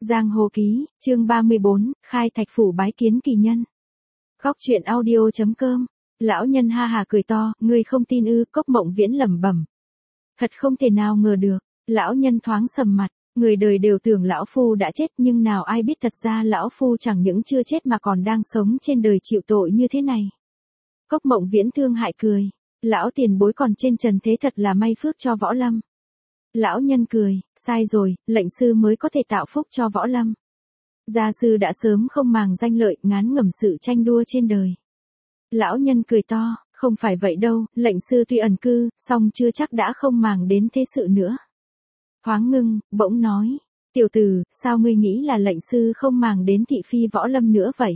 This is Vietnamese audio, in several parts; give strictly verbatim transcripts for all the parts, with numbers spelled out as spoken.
Giang Hồ Ký, chương ba mươi bốn, khai thạch phủ bái kiến kỳ nhân. Góc truyện audio chấm com. Lão nhân ha hà cười to, ngươi không tin ư? Cốc Mộng Viễn lẩm bẩm. Thật không thể nào ngờ được. Lão nhân thoáng sầm mặt, người đời đều tưởng lão phu đã chết, nhưng nào ai biết thật ra lão phu chẳng những chưa chết mà còn đang sống trên đời chịu tội như thế này. Cốc Mộng Viễn thương hại cười, lão tiền bối còn trên trần thế thật là may phước cho võ lâm. Lão nhân cười, sai rồi, lệnh sư mới có thể tạo phúc cho võ lâm. Gia sư đã sớm không màng danh lợi, ngán ngẩm sự tranh đua trên đời. Lão nhân cười to, không phải vậy đâu, lệnh sư tuy ẩn cư, song chưa chắc đã không màng đến thế sự nữa. Thoáng ngưng, bỗng nói, tiểu tử, sao ngươi nghĩ là lệnh sư không màng đến thị phi võ lâm nữa vậy?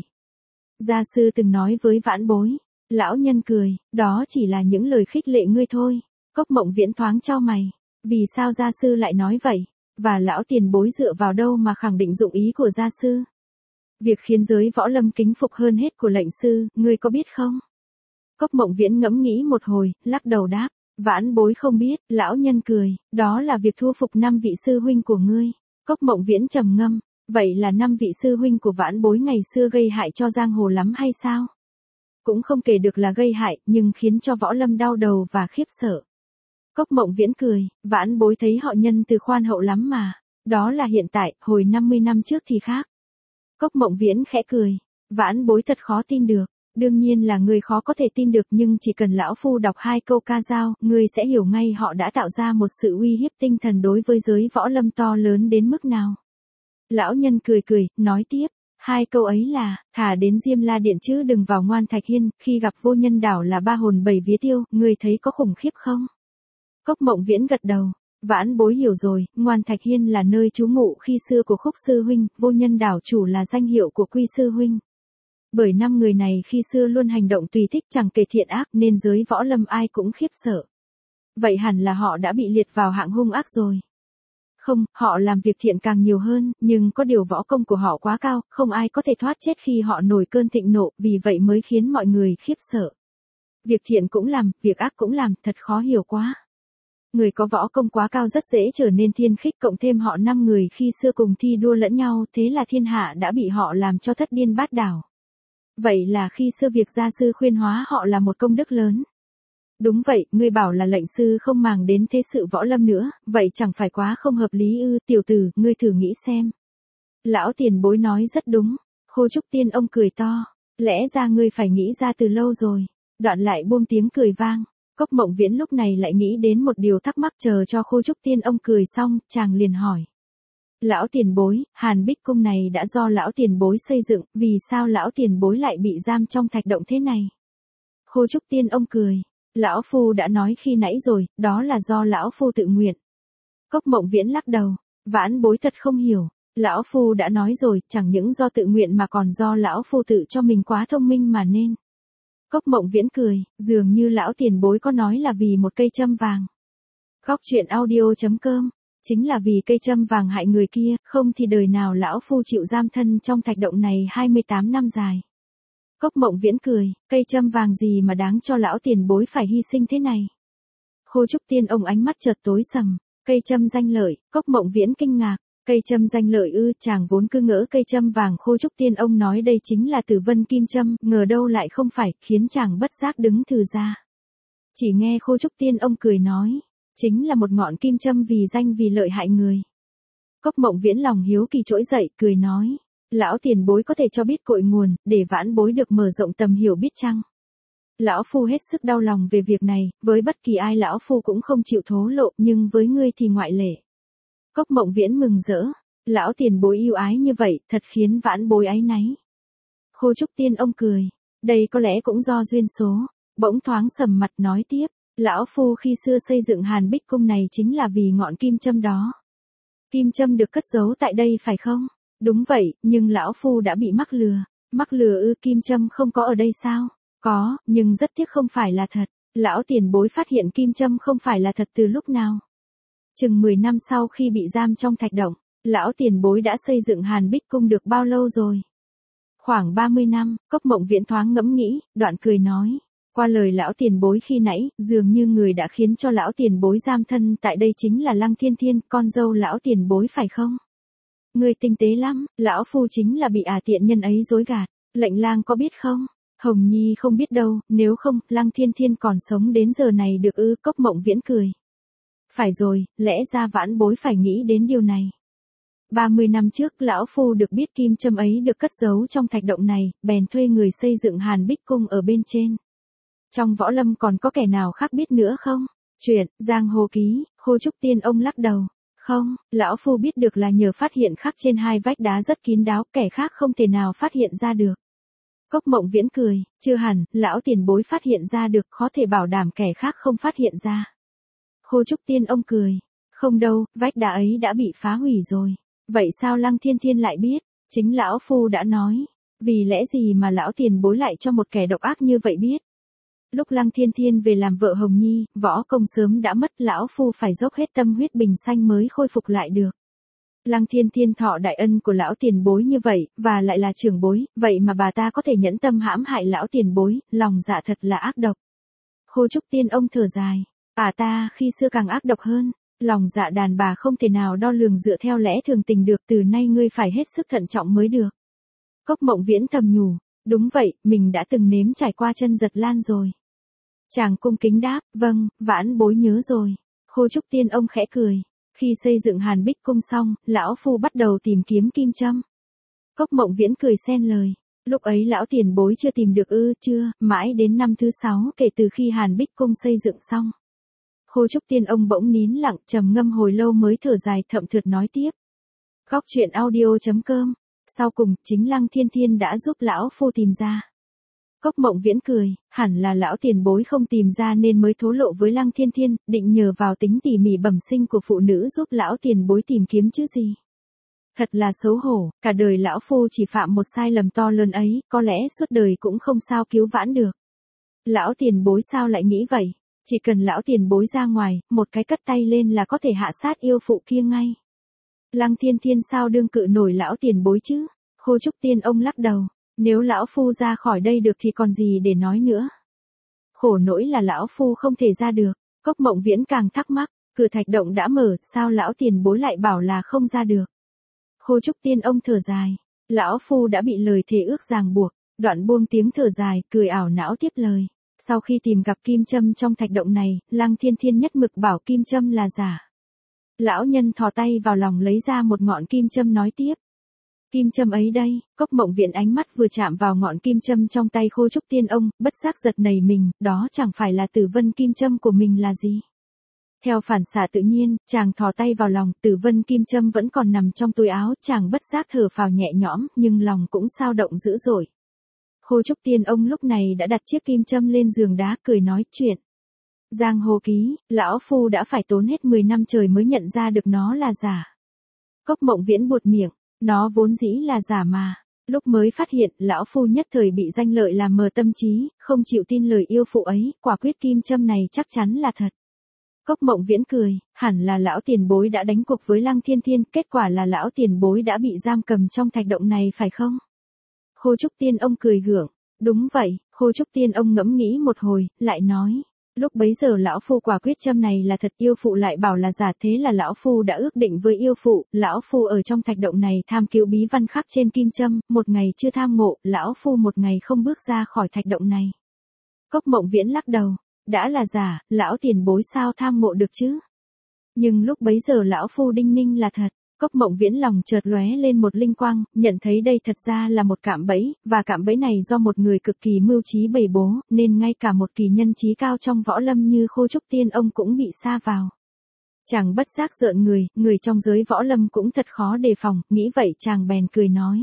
Gia sư từng nói với vãn bối. Lão nhân cười, đó chỉ là những lời khích lệ ngươi thôi. Cốc Mộng Viễn thoáng chau mày. Vì sao gia sư lại nói vậy? Và lão tiền bối dựa vào đâu mà khẳng định dụng ý của gia sư? Việc khiến giới võ lâm kính phục hơn hết của lệnh sư, ngươi có biết không? Cốc Mộng Viễn ngẫm nghĩ một hồi, lắc đầu đáp, vãn bối không biết. Lão nhân cười, đó là việc thu phục năm vị sư huynh của ngươi. Cốc Mộng Viễn trầm ngâm, vậy là năm vị sư huynh của vãn bối ngày xưa gây hại cho giang hồ lắm hay sao? Cũng không kể được là gây hại, nhưng khiến cho võ lâm đau đầu và khiếp sợ. Cốc Mộng Viễn cười, vãn bối thấy họ nhân từ khoan hậu lắm mà. Đó là hiện tại, hồi năm mươi năm trước thì khác. Cốc Mộng Viễn khẽ cười, vãn bối thật khó tin được. Đương nhiên là người khó có thể tin được, nhưng chỉ cần lão phu đọc hai câu ca dao, người sẽ hiểu ngay họ đã tạo ra một sự uy hiếp tinh thần đối với giới võ lâm to lớn đến mức nào. Lão nhân cười cười, nói tiếp. Hai câu ấy là, thả đến Diêm La Điện chứ đừng vào Ngoan Thạch Hiên, khi gặp Vô Nhân Đảo là ba hồn bảy vía tiêu, người thấy có khủng khiếp không? Cốc Mộng Viễn gật đầu, vãn bối hiểu rồi, Ngoan Thạch Hiên là nơi trú ngụ khi xưa của Khúc sư huynh, Vô Nhân Đảo chủ là danh hiệu của Quy sư huynh. Bởi năm người này khi xưa luôn hành động tùy thích chẳng kể thiện ác nên giới võ lâm ai cũng khiếp sợ. Vậy hẳn là họ đã bị liệt vào hạng hung ác rồi. Không, họ làm việc thiện càng nhiều hơn, nhưng có điều võ công của họ quá cao, không ai có thể thoát chết khi họ nổi cơn thịnh nộ, vì vậy mới khiến mọi người khiếp sợ. Việc thiện cũng làm, việc ác cũng làm, thật khó hiểu quá. Người có võ công quá cao rất dễ trở nên thiên khích, cộng thêm họ năm người khi xưa cùng thi đua lẫn nhau, thế là thiên hạ đã bị họ làm cho thất điên bát đảo. Vậy là khi xưa việc gia sư khuyên hóa họ là một công đức lớn. Đúng vậy, ngươi bảo là lệnh sư không màng đến thế sự võ lâm nữa, vậy chẳng phải quá không hợp lý ư? Tiểu tử, ngươi thử nghĩ xem. Lão tiền bối nói rất đúng. Khô Trúc Tiên ông cười to, lẽ ra ngươi phải nghĩ ra từ lâu rồi. Đoạn lại buông tiếng cười vang. Cốc Mộng Viễn lúc này lại nghĩ đến một điều thắc mắc, chờ cho Khô Trúc Tiên ông cười xong, chàng liền hỏi. Lão tiền bối, Hàn Bích Cung này đã do lão tiền bối xây dựng, vì sao lão tiền bối lại bị giam trong thạch động thế này? Khô Trúc Tiên ông cười. Lão phu đã nói khi nãy rồi, đó là do lão phu tự nguyện. Cốc Mộng Viễn lắc đầu, vãn bối thật không hiểu. Lão phu đã nói rồi, chẳng những do tự nguyện mà còn do lão phu tự cho mình quá thông minh mà nên. Cốc Mộng Viễn cười, dường như lão tiền bối có nói là vì một cây châm vàng. Góc truyện audio chấm com, chính là vì cây châm vàng hại người kia, không thì đời nào lão phu chịu giam thân trong thạch động này hai mươi tám năm dài. Cốc Mộng Viễn cười, cây châm vàng gì mà đáng cho lão tiền bối phải hy sinh thế này? Khô Trúc Tiên ông ánh mắt chợt tối sầm, cây châm danh lợi. Cốc Mộng Viễn kinh ngạc, cây châm danh lợi ư? Chàng vốn cứ ngỡ cây châm vàng Khô Trúc Tiên ông nói đây chính là Tử Vân Kim Châm, ngờ đâu lại không phải, khiến chàng bất giác đứng thừ ra. Chỉ nghe Khô Trúc Tiên ông cười nói, chính là một ngọn kim châm vì danh vì lợi hại người. Cốc Mộng Viễn lòng hiếu kỳ trỗi dậy, cười nói. Lão tiền bối có thể cho biết cội nguồn, để vãn bối được mở rộng tầm hiểu biết chăng? Lão phu hết sức đau lòng về việc này, với bất kỳ ai lão phu cũng không chịu thố lộ, nhưng với ngươi thì ngoại lệ. Cốc Mộng Viễn mừng rỡ, lão tiền bối yêu ái như vậy, thật khiến vãn bối áy náy. Khô Trúc Tiên ông cười, đây có lẽ cũng do duyên số. Bỗng thoáng sầm mặt nói tiếp, lão phu khi xưa xây dựng Hàn Bích Cung này chính là vì ngọn kim châm đó. Kim châm được cất giấu tại đây phải không? Đúng vậy, nhưng lão phu đã bị mắc lừa. Mắc lừa ư? Kim châm không có ở đây sao? Có, nhưng rất tiếc không phải là thật. Lão tiền bối phát hiện kim châm không phải là thật từ lúc nào? Chừng mười năm sau khi bị giam trong thạch động. Lão tiền bối đã xây dựng Hàn Bích Cung được bao lâu rồi? Khoảng ba mươi năm. Cốc Mộng Viễn thoáng ngẫm nghĩ, đoạn cười nói. Qua lời lão tiền bối khi nãy, dường như người đã khiến cho lão tiền bối giam thân tại đây chính là Lăng Thiên Thiên, con dâu lão tiền bối phải không? Ngươi tinh tế lắm, lão phu chính là bị ả tiện nhân ấy dối gạt, lệnh lang có biết không? Hồng Nhi không biết đâu, nếu không, Lăng Thiên Thiên còn sống đến giờ này được ư? Cốc Mộng Viễn cười. Phải rồi, lẽ ra vãn bối phải nghĩ đến điều này. ba mươi năm trước lão phu được biết kim châm ấy được cất giấu trong thạch động này, bèn thuê người xây dựng Hàn Bích Cung ở bên trên. Trong võ lâm còn có kẻ nào khác biết nữa không? Chuyện, Giang Hồ Ký, Khô Trúc Tiên ông lắc đầu. Không, lão phu biết được là nhờ phát hiện khắc trên hai vách đá rất kín đáo, kẻ khác không thể nào phát hiện ra được. Cốc Mộng Viễn cười, chưa hẳn, lão tiền bối phát hiện ra được, khó thể bảo đảm kẻ khác không phát hiện ra. Khô Trúc Tiên ông cười, không đâu, vách đá ấy đã bị phá hủy rồi. Vậy sao Lăng Thiên Thiên lại biết? Chính lão phu đã nói, vì lẽ gì mà lão tiền bối lại cho một kẻ độc ác như vậy biết? Lúc Lăng Thiên Thiên về làm vợ Hồng Nhi, võ công sớm đã mất, lão phu phải dốc hết tâm huyết bình sanh mới khôi phục lại được. Lăng Thiên Thiên thọ đại ân của lão tiền bối như vậy, và lại là trưởng bối, vậy mà bà ta có thể nhẫn tâm hãm hại lão tiền bối, lòng dạ thật là ác độc. Khô Trúc Tiên ông thở dài, bà ta khi xưa càng ác độc hơn, lòng dạ đàn bà không thể nào đo lường dựa theo lẽ thường tình được, từ nay ngươi phải hết sức thận trọng mới được. Cốc Mộng Viễn thầm nhủ, đúng vậy, mình đã từng nếm trải qua chân giật lan rồi. Chàng cung kính đáp, vâng, vãn bối nhớ rồi. Khô Trúc Tiên ông khẽ cười. Khi xây dựng Hàn Bích Cung xong, lão phu bắt đầu tìm kiếm kim châm. Cốc Mộng Viễn cười xen lời. Lúc ấy lão tiền bối chưa tìm được ư? Chưa, mãi đến năm thứ sáu kể từ khi Hàn Bích Cung xây dựng xong. Khô Trúc Tiên ông bỗng nín lặng, trầm ngâm hồi lâu mới thở dài thậm thượt nói tiếp. Góc truyện audio chấm com. Sau cùng, chính Lăng Thiên Thiên đã giúp lão phu tìm ra. Cốc Mộng Viễn cười, hẳn là lão tiền bối không tìm ra nên mới thố lộ với Lăng Thiên Thiên, định nhờ vào tính tỉ mỉ bẩm sinh của phụ nữ giúp lão tiền bối tìm kiếm chứ gì. Thật là xấu hổ, cả đời lão phu chỉ phạm một sai lầm to lớn ấy, có lẽ suốt đời cũng không sao cứu vãn được. Lão tiền bối sao lại nghĩ vậy? Chỉ cần lão tiền bối ra ngoài, một cái cất tay lên là có thể hạ sát yêu phụ kia ngay. Lăng Thiên Thiên sao đương cự nổi lão tiền bối chứ? Khô Trúc Tiên ông lắc đầu. Nếu lão phu ra khỏi đây được thì còn gì để nói nữa. Khổ nỗi là lão phu không thể ra được. Cốc Mộng Viễn càng thắc mắc, cửa thạch động đã mở, sao lão tiền bối lại bảo là không ra được. Khô Trúc Tiên ông thở dài, lão phu đã bị lời thề ước ràng buộc, đoạn buông tiếng thở dài, cười ảo não tiếp lời. Sau khi tìm gặp kim châm trong thạch động này, Lăng Thiên Thiên nhất mực bảo kim châm là giả. Lão nhân thò tay vào lòng lấy ra một ngọn kim châm nói tiếp. Kim châm ấy đây, Cốc Mộng Viễn ánh mắt vừa chạm vào ngọn kim châm trong tay Khô Trúc Tiên ông, bất giác giật nảy mình, đó chẳng phải là tử vân kim châm của mình là gì. Theo phản xạ tự nhiên, chàng thò tay vào lòng, tử vân kim châm vẫn còn nằm trong túi áo, chàng bất giác thở phào nhẹ nhõm, nhưng lòng cũng xao động dữ dội. Khô Trúc Tiên ông lúc này đã đặt chiếc kim châm lên giường đá, cười nói chuyện. Giang Hồ Ký, lão phu đã phải tốn hết mười năm trời mới nhận ra được nó là giả. Cốc Mộng Viễn buột miệng. Nó vốn dĩ là giả mà. Lúc mới phát hiện, lão phu nhất thời bị danh lợi làm mờ tâm trí, không chịu tin lời yêu phụ ấy, quả quyết kim châm này chắc chắn là thật. Cốc Mộng Viễn cười, hẳn là lão tiền bối đã đánh cuộc với Lăng Thiên Thiên, kết quả là lão tiền bối đã bị giam cầm trong thạch động này phải không? Khô Trúc Tiên ông cười gượng, đúng vậy. Khô Trúc Tiên ông ngẫm nghĩ một hồi, lại nói. Lúc bấy giờ lão phu quả quyết châm này là thật, yêu phụ lại bảo là giả, thế là lão phu đã ước định với yêu phụ, lão phu ở trong thạch động này tham cứu bí văn khắc trên kim châm, một ngày chưa tham ngộ, lão phu một ngày không bước ra khỏi thạch động này. Cốc Mộng Viễn lắc đầu, đã là giả, lão tiền bối sao tham ngộ được chứ? Nhưng lúc bấy giờ lão phu đinh ninh là thật. Cốc Mộng Viễn lòng chợt lóe lên một linh quang, nhận thấy đây thật ra là một cạm bẫy, và cạm bẫy này do một người cực kỳ mưu trí bày bố, nên ngay cả một kỳ nhân trí cao trong võ lâm như Khô Trúc Tiên ông cũng bị sa vào. Chàng bất giác rợn người, người trong giới võ lâm cũng thật khó đề phòng, nghĩ vậy chàng bèn cười nói.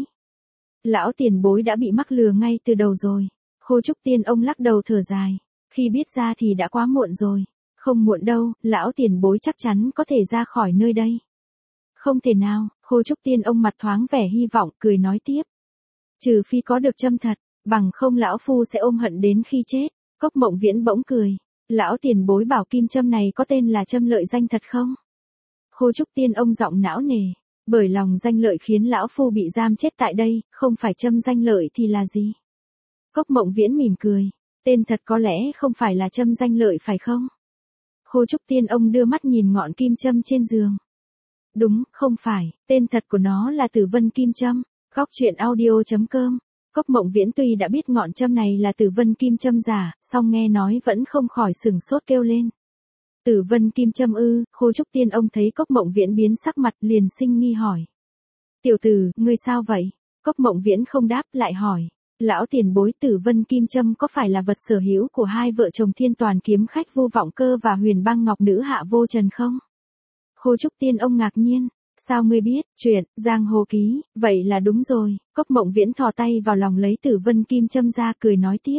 Lão tiền bối đã bị mắc lừa ngay từ đầu rồi. Khô Trúc Tiên ông lắc đầu thở dài, khi biết ra thì đã quá muộn rồi. Không muộn đâu, lão tiền bối chắc chắn có thể ra khỏi nơi đây. Không thể nào, Khô Trúc Tiên ông mặt thoáng vẻ hy vọng, cười nói tiếp. Trừ phi có được châm thật, bằng không lão phu sẽ ôm hận đến khi chết. Cốc Mộng Viễn bỗng cười. Lão tiền bối bảo kim châm này có tên là châm lợi danh thật không? Khô Trúc Tiên ông giọng não nề. Bởi lòng danh lợi khiến lão phu bị giam chết tại đây, không phải châm danh lợi thì là gì? Cốc Mộng Viễn mỉm cười. Tên thật có lẽ không phải là châm danh lợi phải không? Khô Trúc Tiên ông đưa mắt nhìn ngọn kim châm trên giường. Đúng, không phải, tên thật của nó là Tử Vân Kim Châm. Góc truyện audio.com. Cốc Mộng Viễn tuy đã biết ngọn châm này là Tử Vân Kim Châm giả, song nghe nói vẫn không khỏi sửng sốt kêu lên. Tử Vân Kim Châm ư? Khô Trúc Tiên ông thấy Cốc Mộng Viễn biến sắc mặt liền sinh nghi hỏi. Tiểu tử, ngươi sao vậy? Cốc Mộng Viễn không đáp lại hỏi. Lão tiền bối, Tử Vân Kim Châm có phải là vật sở hữu của hai vợ chồng Thiên Toàn kiếm khách Vu Vọng Cơ và Huyền Băng Ngọc Nữ Hạ Vô Trần không? Khô Trúc Tiên ông ngạc nhiên. Sao ngươi biết? Chuyện, Giang Hồ Ký, vậy là đúng rồi. Cốc Mộng Viễn thò tay vào lòng lấy Tử Vân Kim Châm ra cười nói tiếp.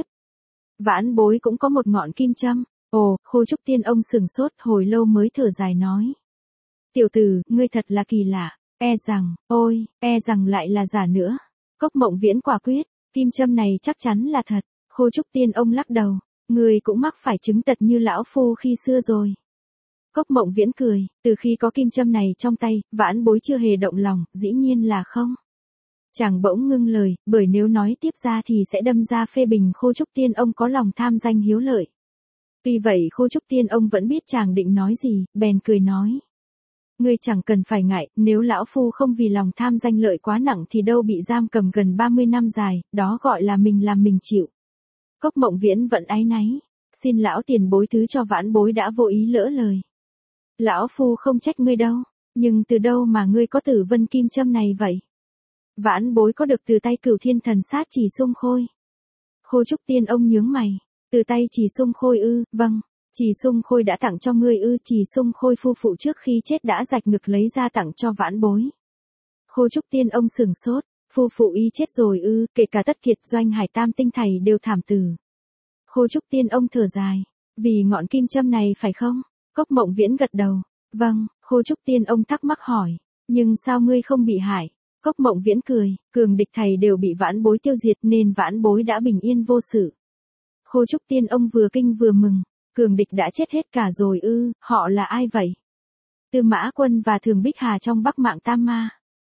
Vãn bối cũng có một ngọn kim châm. Ồ, Khô Trúc Tiên ông sừng sốt hồi lâu mới thở dài nói. Tiểu tử, ngươi thật là kỳ lạ, e rằng, ôi, e rằng lại là giả nữa. Cốc Mộng Viễn quả quyết, kim châm này chắc chắn là thật. Khô Trúc Tiên ông lắc đầu, ngươi cũng mắc phải chứng tật như lão phu khi xưa rồi. Cốc Mộng Viễn cười, từ khi có kim châm này trong tay, vãn bối chưa hề động lòng, dĩ nhiên là không. Chàng bỗng ngưng lời, bởi nếu nói tiếp ra thì sẽ đâm ra phê bình Khô Trúc Tiên ông có lòng tham danh hiếu lợi. Tuy vậy Khô Trúc Tiên ông vẫn biết chàng định nói gì, bèn cười nói. Ngươi chẳng cần phải ngại, nếu lão phu không vì lòng tham danh lợi quá nặng thì đâu bị giam cầm gần ba mươi năm dài, đó gọi là mình làm mình chịu. Cốc Mộng Viễn vẫn áy náy, xin lão tiền bối thứ cho vãn bối đã vô ý lỡ lời. Lão phu không trách ngươi đâu, nhưng từ đâu mà ngươi có Tử Vân Kim Châm này vậy? Vãn bối có được từ tay Cửu Thiên Thần Sát Chỉ Sung Khôi. Khô Trúc Tiên ông nhướng mày, từ tay Chỉ Sung Khôi ư? Vâng, Chỉ Sung Khôi đã tặng cho ngươi ư? Chỉ Sung Khôi phu phụ trước khi chết đã rạch ngực lấy ra tặng cho vãn bối. Khô Trúc Tiên ông sửng sốt, phu phụ y chết rồi ư? Kể cả Tất Kiệt Doanh Hải Tam Tinh thầy đều thảm tử. Khô Trúc Tiên ông thở dài, vì ngọn kim châm này phải không? Cốc Mộng Viễn gật đầu. Vâng. Khô Trúc Tiên ông thắc mắc hỏi, nhưng sao ngươi không bị hại? Cốc Mộng Viễn cười, cường địch thầy đều bị vãn bối tiêu diệt nên vãn bối đã bình yên vô sự. Khô Trúc Tiên ông vừa kinh vừa mừng, cường địch đã chết hết cả rồi ư? Họ là ai vậy? Tư Mã Quân và Thường Bích Hà trong Bắc Mạng Tam Ma.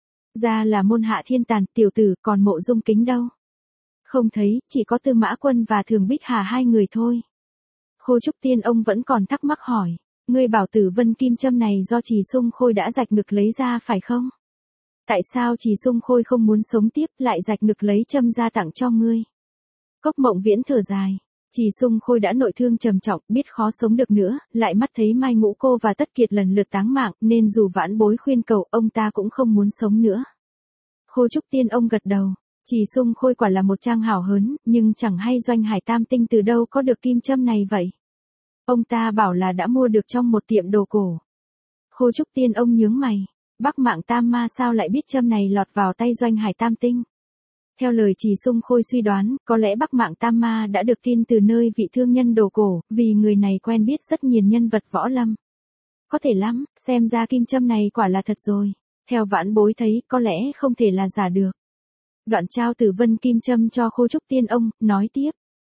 Ra là môn hạ thiên tàn. Tiểu tử, còn Mộ Dung Kính đâu? Không thấy, chỉ có Tư Mã Quân và Thường Bích Hà hai người thôi. Khô Trúc Tiên ông vẫn còn thắc mắc hỏi, ngươi bảo Tử Vân Kim Châm này do Chỉ Sung Khôi đã rạch ngực lấy ra phải không? Tại sao Chỉ Sung Khôi không muốn sống tiếp lại rạch ngực lấy châm ra tặng cho ngươi? Cốc Mộng Viễn thở dài, Chỉ Sung Khôi đã nội thương trầm trọng, biết khó sống được nữa, lại mắt thấy Mai Ngũ Cô và Tất Kiệt lần lượt táng mạng, nên dù vãn bối khuyên cầu, ông ta cũng không muốn sống nữa. Khô Trúc Tiên ông gật đầu, Chỉ Sung Khôi quả là một trang hảo hớn, nhưng chẳng hay Doanh Hải Tam Tinh từ đâu có được kim châm này vậy? Ông ta bảo là đã mua được trong một tiệm đồ cổ. Khô Trúc Tiên ông nhướng mày, Bắc Mạng Tam Ma sao lại biết châm này lọt vào tay Doanh Hải Tam Tinh? Theo lời Chỉ Sung Khôi suy đoán, có lẽ Bắc Mạng Tam Ma đã được tin từ nơi vị thương nhân đồ cổ, vì người này quen biết rất nhiều nhân vật võ lâm. Có thể lắm, xem ra kim châm này quả là thật rồi. Theo vãn bối thấy, có lẽ không thể là giả được. Đoạn trao Tử Vân Kim Châm cho Khô Trúc Tiên ông, nói tiếp.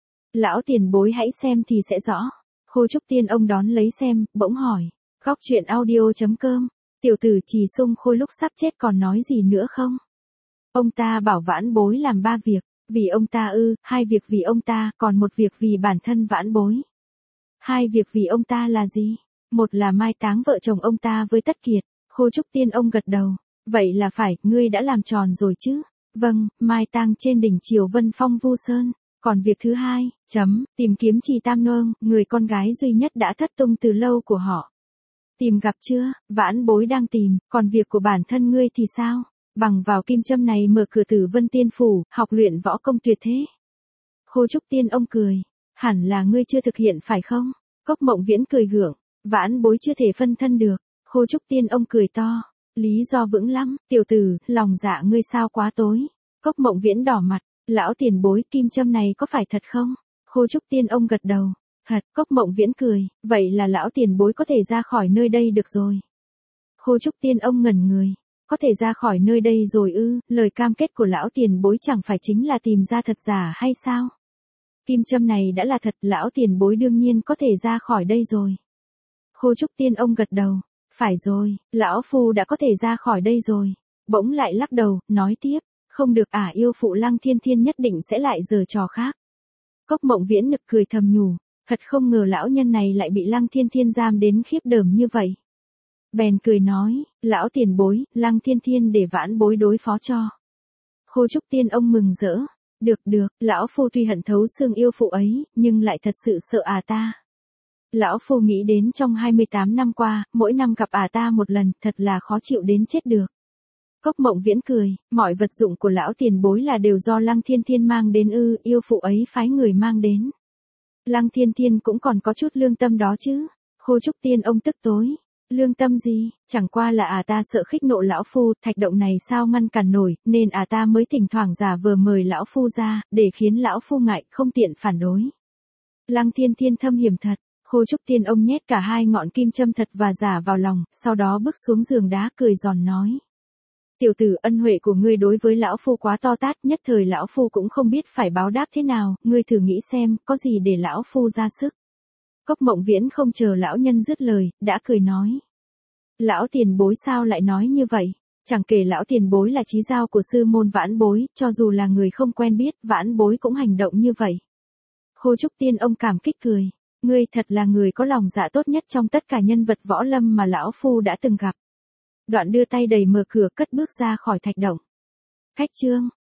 Lão tiền bối hãy xem thì sẽ rõ. Khô Trúc Tiên ông đón lấy xem, bỗng hỏi. Góc truyện audio.com. Tiểu tử Chỉ Sung Khôi lúc sắp chết còn nói gì nữa không? Ông ta bảo vãn bối làm ba việc. Vì ông ta ư? Hai việc vì ông ta, còn một việc vì bản thân vãn bối. Hai việc vì ông ta là gì? Một là mai táng vợ chồng ông ta với Tất Kiệt. Khô Trúc Tiên ông gật đầu. Vậy là phải, ngươi đã làm tròn rồi chứ? Vâng, mai tang trên đỉnh Triều Vân Phong Vu Sơn. Còn việc thứ hai, chấm, tìm kiếm Trì Tam Nương, người con gái duy nhất đã thất tung từ lâu của họ. Tìm gặp chưa? Vãn bối đang tìm, còn việc của bản thân ngươi thì sao? Bằng vào kim châm này mở cửa Tử Vân Tiên Phủ, học luyện võ công tuyệt thế. Khô Trúc Tiên ông cười, hẳn là ngươi chưa thực hiện phải không? Cốc Mộng Viễn cười gượng, vãn bối chưa thể phân thân được. Khô Trúc Tiên ông cười to, lý do vững lắm, tiểu tử, lòng dạ ngươi sao quá tối. Cốc Mộng Viễn đỏ mặt, lão tiền bối, kim châm này có phải thật không? Khô Trúc Tiên ông gật đầu, thật. Cốc Mộng Viễn cười, vậy là lão tiền bối có thể ra khỏi nơi đây được rồi. Khô Trúc Tiên ông ngẩn người, có thể ra khỏi nơi đây rồi ư? Lời cam kết của lão tiền bối chẳng phải chính là tìm ra thật giả hay sao? Kim châm này đã là thật, lão tiền bối đương nhiên có thể ra khỏi đây rồi. Khô Trúc Tiên ông gật đầu, phải rồi, lão phu đã có thể ra khỏi đây rồi. Bỗng lại lắc đầu, nói tiếp, không được ả yêu phụ Lăng Thiên Thiên nhất định sẽ lại giở trò khác. Cốc Mộng Viễn nực cười thầm nhủ, thật không ngờ lão nhân này lại bị Lăng Thiên Thiên giam đến khiếp đờm như vậy. Bèn cười nói, lão tiền bối, Lăng Thiên Thiên để vãn bối đối phó cho. Khô Trúc Tiên ông mừng rỡ. Được được, lão phu tuy hận thấu xương yêu phụ ấy, nhưng lại thật sự sợ à ta. Lão phu nghĩ đến trong hai mươi tám năm qua, mỗi năm gặp à ta một lần, thật là khó chịu đến chết được. Cốc Mộng Viễn cười, mọi vật dụng của lão tiền bối là đều do Lăng Thiên Thiên mang đến ư, yêu phụ ấy phái người mang đến. Lăng Thiên Thiên cũng còn có chút lương tâm đó chứ. Khô Trúc Tiên ông tức tối. Lương tâm gì, chẳng qua là à ta sợ khích nộ lão phu, thạch động này sao ngăn cản nổi, nên à ta mới thỉnh thoảng giả vờ mời lão phu ra, để khiến lão phu ngại, không tiện phản đối. Lăng Thiên Thiên thâm hiểm thật. Khô Trúc Tiên ông nhét cả hai ngọn kim châm thật và giả vào lòng, sau đó bước xuống giường đá cười giòn nói. Tiểu tử, ân huệ của ngươi đối với lão phu quá to tát, nhất thời lão phu cũng không biết phải báo đáp thế nào, ngươi thử nghĩ xem, có gì để lão phu ra sức. Cốc Mộng Viễn không chờ lão nhân dứt lời, đã cười nói. Lão tiền bối sao lại nói như vậy? Chẳng kể lão tiền bối là chí giao của sư môn vãn bối, cho dù là người không quen biết, vãn bối cũng hành động như vậy. Khô Trúc Tiên ông cảm kích cười. Ngươi thật là người có lòng dạ tốt nhất trong tất cả nhân vật võ lâm mà lão phu đã từng gặp. Đoạn đưa tay đẩy mở cửa cất bước ra khỏi thạch động. Khách chương.